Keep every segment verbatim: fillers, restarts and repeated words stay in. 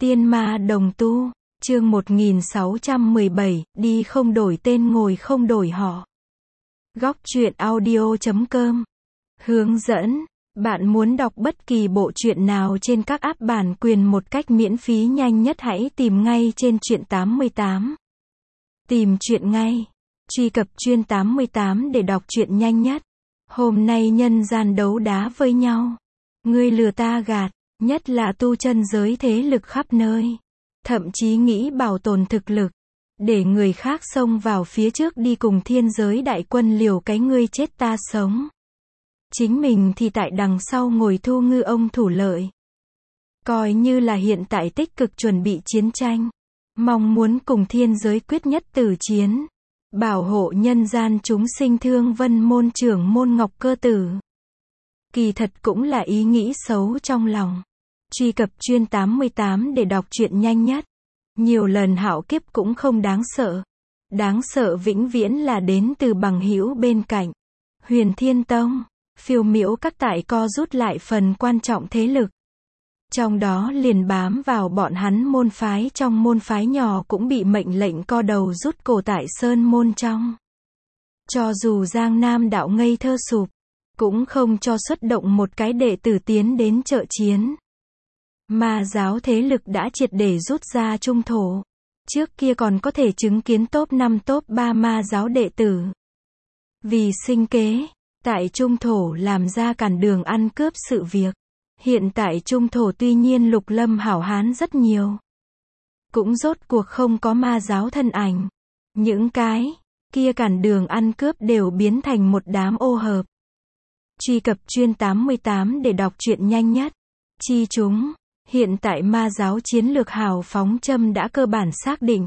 Tiên ma đồng tu, chương một nghìn sáu trăm mười bảy, đi không đổi tên ngồi không đổi họ. Góc truyện audio chấm com. Hướng dẫn, bạn muốn đọc bất kỳ bộ truyện nào trên các app bản quyền một cách miễn phí nhanh nhất hãy tìm ngay trên truyện tám mươi tám. Tìm truyện ngay. Truy cập truyện tám mươi tám để đọc truyện nhanh nhất. Hôm nay nhân gian đấu đá với nhau. Ngươi lừa ta gạt, nhất là tu chân giới thế lực khắp nơi. Thậm chí nghĩ bảo tồn thực lực, để người khác xông vào phía trước đi cùng thiên giới đại quân liều cái ngươi chết ta sống. Chính mình thì tại đằng sau ngồi thu ngư ông thủ lợi. Coi như là hiện tại tích cực chuẩn bị chiến tranh. Mong muốn cùng thiên giới quyết nhất tử chiến. Bảo hộ nhân gian chúng sinh thương vân môn trưởng môn Ngọc Cơ Tử. Kỳ thật cũng là ý nghĩ xấu trong lòng. Truy cập truyện tám mươi tám để đọc truyện nhanh nhất. Nhiều lần hạo kiếp cũng không đáng sợ. Đáng sợ vĩnh viễn là đến từ bằng hữu bên cạnh. Huyền Thiên Tông, phiêu miễu các tại co rút lại phần quan trọng thế lực. Trong đó liền bám vào bọn hắn môn phái trong môn phái nhỏ cũng bị mệnh lệnh co đầu rút cổ tại sơn môn trong. Cho dù Giang Nam đạo ngây thơ sụp, cũng không cho xuất động một cái đệ tử tiến đến trợ chiến. Ma giáo thế lực đã triệt để rút ra trung thổ. Trước kia còn có thể chứng kiến top năm top ba ma giáo đệ tử. Vì sinh kế, tại trung thổ làm ra cản đường ăn cướp sự việc. Hiện tại trung thổ tuy nhiên lục lâm hảo hán rất nhiều. Cũng rốt cuộc không có ma giáo thân ảnh. Những cái kia cản đường ăn cướp đều biến thành một đám ô hợp. Truy cập truyện tám mươi tám để đọc truyện nhanh nhất. Chi chúng, hiện tại ma giáo chiến lược hào phóng châm đã cơ bản xác định.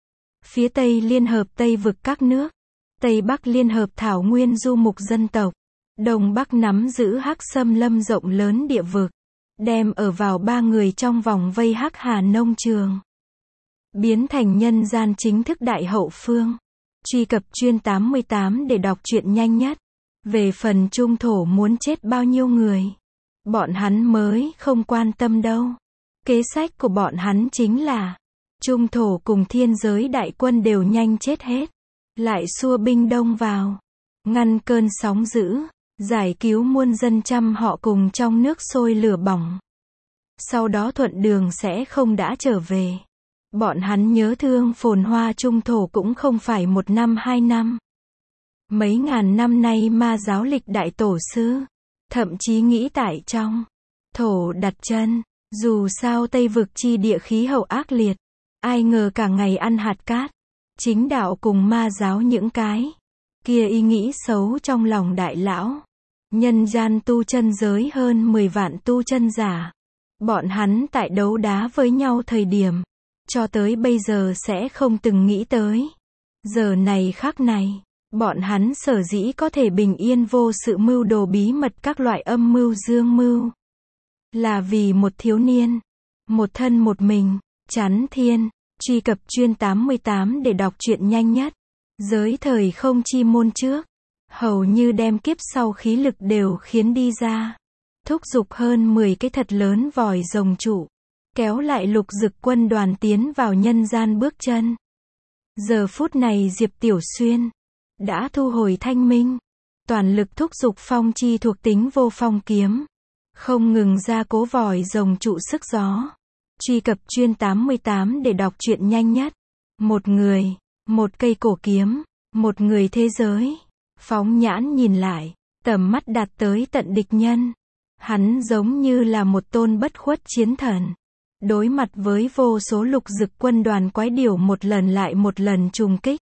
Phía Tây liên hợp Tây vực các nước. Tây Bắc liên hợp thảo nguyên du mục dân tộc. Đông Bắc nắm giữ Hắc Xâm Lâm rộng lớn địa vực. Đem ở vào ba người trong vòng vây Hắc Hà nông trường. Biến thành nhân gian chính thức đại hậu phương. Truy cập truyện tám mươi tám để đọc truyện nhanh nhất. Về phần trung thổ muốn chết bao nhiêu người. Bọn hắn mới không quan tâm đâu. Kế sách của bọn hắn chính là trung thổ cùng thiên giới đại quân đều nhanh chết hết. Lại xua binh đông vào. Ngăn cơn sóng dữ. Giải cứu muôn dân trăm họ cùng trong nước sôi lửa bỏng. Sau đó thuận đường sẽ không đã trở về. Bọn hắn nhớ thương phồn hoa trung thổ cũng không phải một năm hai năm. Mấy ngàn năm nay ma giáo lịch đại tổ sư. Thậm chí nghĩ tại trong thổ đặt chân. Dù sao Tây vực chi địa khí hậu ác liệt. Ai ngờ cả ngày ăn hạt cát. Chính đạo cùng ma giáo những cái kia ý nghĩ xấu trong lòng đại lão. Nhân gian tu chân giới hơn mười vạn tu chân giả. Bọn hắn tại đấu đá với nhau thời điểm. Cho tới bây giờ sẽ không từng nghĩ tới. Giờ này khắc này. Bọn hắn sở dĩ có thể bình yên vô sự mưu đồ bí mật các loại âm mưu dương mưu. Là vì một thiếu niên. Một thân một mình. Chắn thiên. Truy cập truyện tám mươi tám để đọc truyện nhanh nhất. Giới thời không chi môn trước. Hầu như đem kiếp sau khí lực đều khiến đi ra. Thúc giục hơn mười cái thật lớn vòi rồng trụ. Kéo lại lục dực quân đoàn tiến vào nhân gian bước chân. Giờ phút này Diệp Tiểu Xuyên đã thu hồi thanh minh. Toàn lực thúc giục phong chi thuộc tính vô phong kiếm. Không ngừng ra cố vòi rồng trụ sức gió. Truy cập truyện tám mươi tám để đọc truyện nhanh nhất. Một người, một cây cổ kiếm, một người thế giới. Phóng nhãn nhìn lại, tầm mắt đạt tới tận địch nhân. Hắn giống như là một tôn bất khuất chiến thần. Đối mặt với vô số lục dực quân đoàn quái điểu một lần lại một lần trùng kích.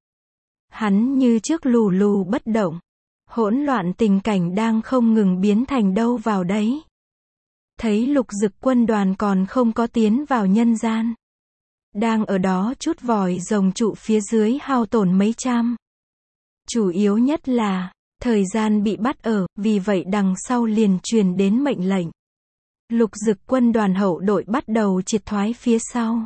Hắn như trước lù lù bất động. Hỗn loạn tình cảnh đang không ngừng biến thành đâu vào đấy. Thấy lục dực quân đoàn còn không có tiến vào nhân gian. Đang ở đó chút vòi rồng trụ phía dưới hao tổn mấy trăm. Chủ yếu nhất là, thời gian bị bắt ở, vì vậy đằng sau liền truyền đến mệnh lệnh. Lục dực quân đoàn hậu đội bắt đầu triệt thoái phía sau.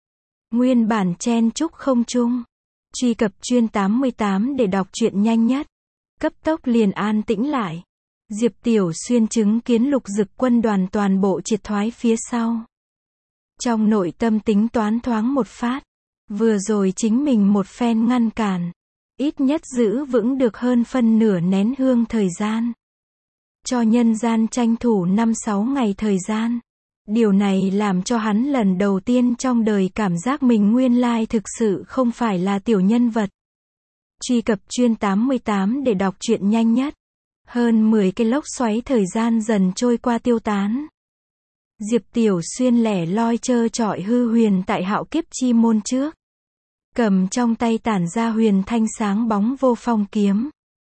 Nguyên bản chen chúc không trung. Truy cập truyện tám mươi tám để đọc truyện nhanh nhất. Cấp tốc liền an tĩnh lại. Diệp Tiểu Xuyên chứng kiến lục dực quân đoàn toàn bộ triệt thoái phía sau. Trong nội tâm tính toán thoáng một phát. Vừa rồi chính mình một phen ngăn cản. Ít nhất giữ vững được hơn phân nửa nén hương thời gian. Cho nhân gian tranh thủ năm sáu ngày thời gian. Điều này làm cho hắn lần đầu tiên trong đời cảm giác mình nguyên lai thực sự không phải là tiểu nhân vật. Truy cập chuyên tám mươi tám để đọc truyện nhanh nhất. Hơn mười cái lốc xoáy thời gian dần trôi qua tiêu tán. Diệp Tiểu Xuyên lẻ loi trơ trọi hư huyền tại hạo kiếp chi môn trước. Cầm trong tay tản ra huyền thanh sáng bóng vô phong kiếm.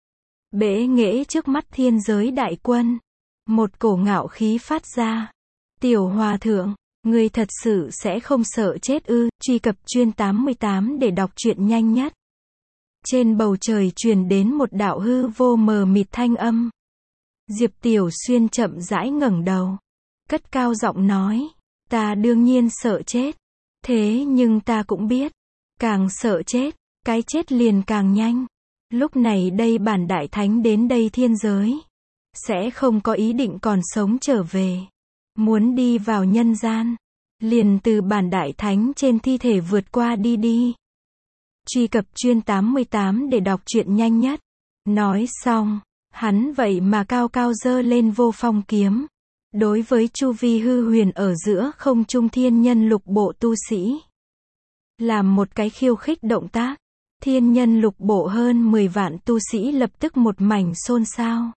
Bẽ nghễ trước mắt thiên giới đại quân. Một cổ ngạo khí phát ra. Tiểu hòa thượng, ngươi thật sự sẽ không sợ chết ư? Truy cập chuyên tám mươi tám để đọc truyện nhanh nhất. Trên bầu trời truyền đến một đạo hư vô mờ mịt thanh âm. Diệp Tiểu Xuyên chậm rãi ngẩng đầu. Cất cao giọng nói. Ta đương nhiên sợ chết. Thế nhưng ta cũng biết. Càng sợ chết, cái chết liền càng nhanh. Lúc này đây bản đại thánh đến đây thiên giới. Sẽ không có ý định còn sống trở về. Muốn đi vào nhân gian. Liền từ bản đại thánh trên thi thể vượt qua đi đi. Truy cập chuyên tám mươi tám để đọc truyện nhanh nhất. Nói xong, hắn vậy mà cao cao giơ lên vô phong kiếm. Đối với chu vi hư huyền ở giữa không trung thiên nhân lục bộ tu sĩ. Làm một cái khiêu khích động tác. Thiên nhân lục bộ hơn mười vạn tu sĩ lập tức một mảnh xôn xao.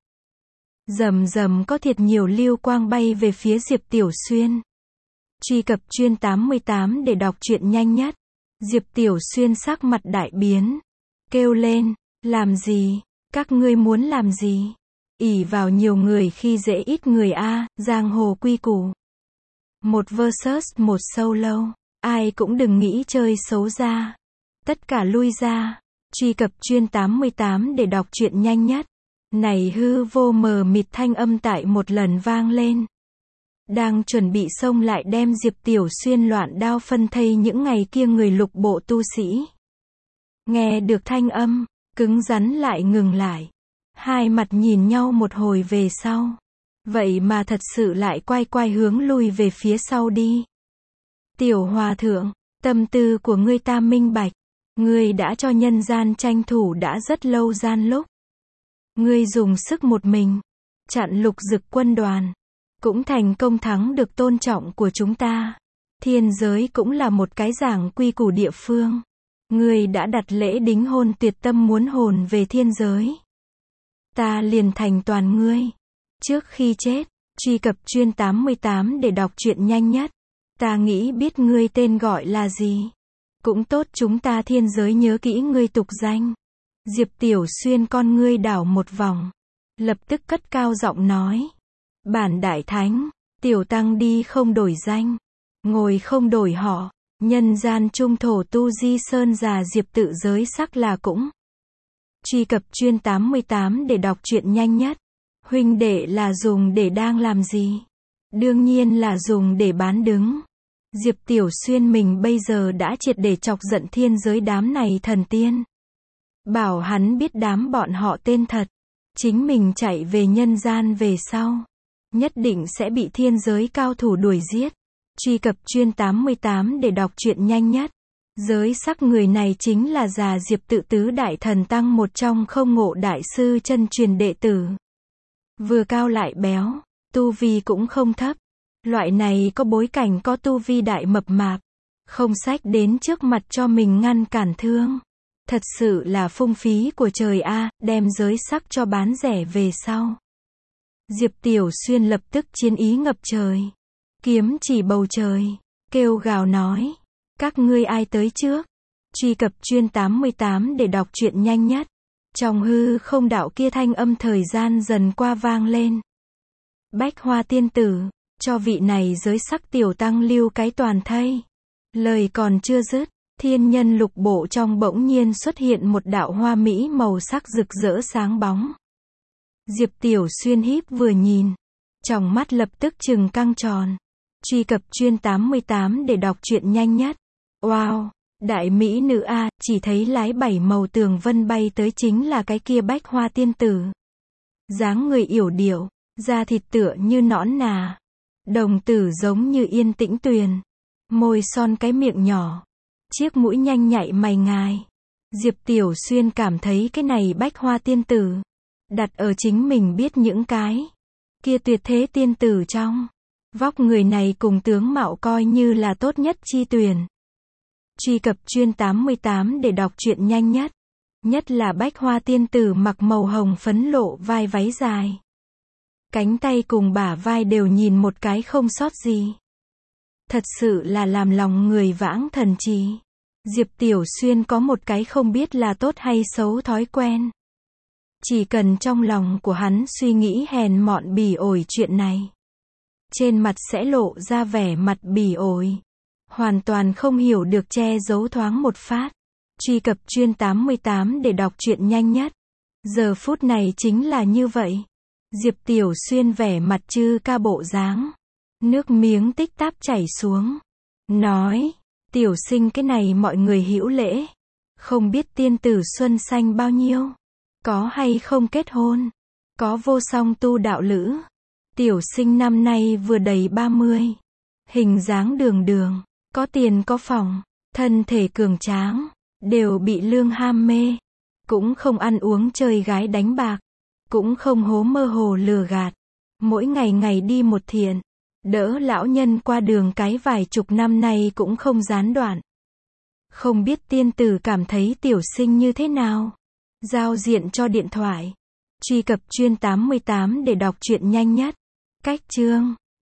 Rầm rầm có thiệt nhiều lưu quang bay về phía Diệp Tiểu Xuyên. Truy cập chuyên tám mươi tám để đọc truyện nhanh nhất. Diệp Tiểu Xuyên sắc mặt đại biến. Kêu lên, làm gì? Các ngươi muốn làm gì? Ỷ vào nhiều người khi dễ ít người a, giang hồ quy củ. Một versus một solo. Ai cũng đừng nghĩ chơi xấu ra. Tất cả lui ra. Truy cập chuyên tám mươi tám để đọc truyện nhanh nhất. Này hư vô mờ mịt thanh âm tại một lần vang lên. Đang chuẩn bị xông lại đem Diệp Tiểu Xuyên loạn đao phân thây những ngày kia người lục bộ tu sĩ. Nghe được thanh âm, cứng rắn lại ngừng lại. Hai mặt nhìn nhau một hồi về sau. Vậy mà thật sự lại quay quay hướng lui về phía sau đi. Tiểu hòa thượng, tâm tư của ngươi ta minh bạch. Ngươi đã cho nhân gian tranh thủ đã rất lâu gian lúc. Ngươi dùng sức một mình, chặn lục dực quân đoàn. Cũng thành công thắng được tôn trọng của chúng ta. Thiên giới cũng là một cái giảng quy củ địa phương. Ngươi đã đặt lễ đính hôn tuyệt tâm muốn hồn về thiên giới. Ta liền thành toàn ngươi. Trước khi chết, truy cập chuyên tám mươi tám để đọc truyện nhanh nhất. Ta nghĩ biết ngươi tên gọi là gì. Cũng tốt chúng ta thiên giới nhớ kỹ ngươi tục danh. Diệp Tiểu Xuyên con ngươi đảo một vòng. Lập tức cất cao giọng nói. Bản đại thánh, tiểu tăng đi không đổi danh. Ngồi không đổi họ. Nhân gian trung thổ tu di sơn già Diệp tự giới sắc là cũng. Truy cập chuyên tám mươi tám để đọc truyện nhanh nhất. Huynh đệ là dùng để đang làm gì? Đương nhiên là dùng để bán đứng. Diệp Tiểu Xuyên mình bây giờ đã triệt để chọc giận thiên giới đám này thần tiên. Bảo hắn biết đám bọn họ tên thật. Chính mình chạy về nhân gian về sau. Nhất định sẽ bị thiên giới cao thủ đuổi giết. Truy cập chuyên tám mươi tám để đọc truyện nhanh nhất. Giới sắc người này chính là già Diệp tự tứ đại thần tăng một trong không ngộ đại sư chân truyền đệ tử. Vừa cao lại béo, tu vi cũng không thấp. Loại này có bối cảnh có tu vi đại mập mạp. Không sách đến trước mặt cho mình ngăn cản thương. Thật sự là phung phí của trời a, đem giới sắc cho bán rẻ về sau. Diệp Tiểu Xuyên lập tức chiến ý ngập trời. Kiếm chỉ bầu trời, kêu gào nói. Các ngươi ai tới trước? Truy cập chuyên tám mươi tám để đọc truyện nhanh nhất. Trong hư không đạo kia thanh âm thời gian dần qua vang lên. Bách Hoa tiên tử, cho vị này giới sắc tiểu tăng lưu cái toàn thây. Lời còn chưa dứt, thiên nhân lục bộ trong bỗng nhiên xuất hiện một đạo hoa mỹ màu sắc rực rỡ sáng bóng. Diệp Tiểu Xuyên híp vừa nhìn, trong mắt lập tức trừng căng tròn. Truy cập chuyên tám mươi tám để đọc truyện nhanh nhất. Wow, đại mỹ nữ a, chỉ thấy lái bảy màu tường vân bay tới chính là cái kia Bách Hoa tiên tử. Dáng người yểu điệu, da thịt tựa như nõn nà, đồng tử giống như yên tĩnh tuyền. Môi son cái miệng nhỏ. Chiếc mũi nhanh nhạy mày ngài. Diệp Tiểu Xuyên cảm thấy cái này bách hoa tiên tử. Đặt ở chính mình biết những cái. Kia tuyệt thế tiên tử trong. Vóc người này cùng tướng mạo coi như là tốt nhất chi tuyển. Truy cập chuyên tám mươi tám để đọc truyện nhanh nhất. Nhất là bách hoa tiên tử mặc màu hồng phấn lộ vai váy dài. Cánh tay cùng bả vai đều nhìn một cái không sót gì. Thật sự là làm lòng người vãng thần trí. Diệp Tiểu Xuyên có một cái không biết là tốt hay xấu thói quen. Chỉ cần trong lòng của hắn suy nghĩ hèn mọn bỉ ổi chuyện này. Trên mặt sẽ lộ ra vẻ mặt bỉ ổi. Hoàn toàn không hiểu được che giấu thoáng một phát. Truy cập chuyên tám mươi tám để đọc truyện nhanh nhất. Giờ phút này chính là như vậy. Diệp Tiểu Xuyên vẻ mặt chư ca bộ dáng. Nước miếng tích táp chảy xuống. Nói, tiểu sinh cái này mọi người hữu lễ. Không biết tiên tử xuân xanh bao nhiêu. Có hay không kết hôn. Có vô song tu đạo lữ. Tiểu sinh năm nay vừa đầy ba mươi. Hình dáng đường đường. Có tiền có phòng. Thân thể cường tráng. Đều bị lương ham mê. Cũng không ăn uống chơi gái đánh bạc. Cũng không hố mơ hồ lừa gạt. Mỗi ngày ngày đi một thiện. Đỡ lão nhân qua đường cái vài chục năm nay cũng không gián đoạn. Không biết tiên tử cảm thấy tiểu sinh như thế nào? Giao diện cho điện thoại. Truy cập chuyên tám mươi tám để đọc truyện nhanh nhất. Cách chương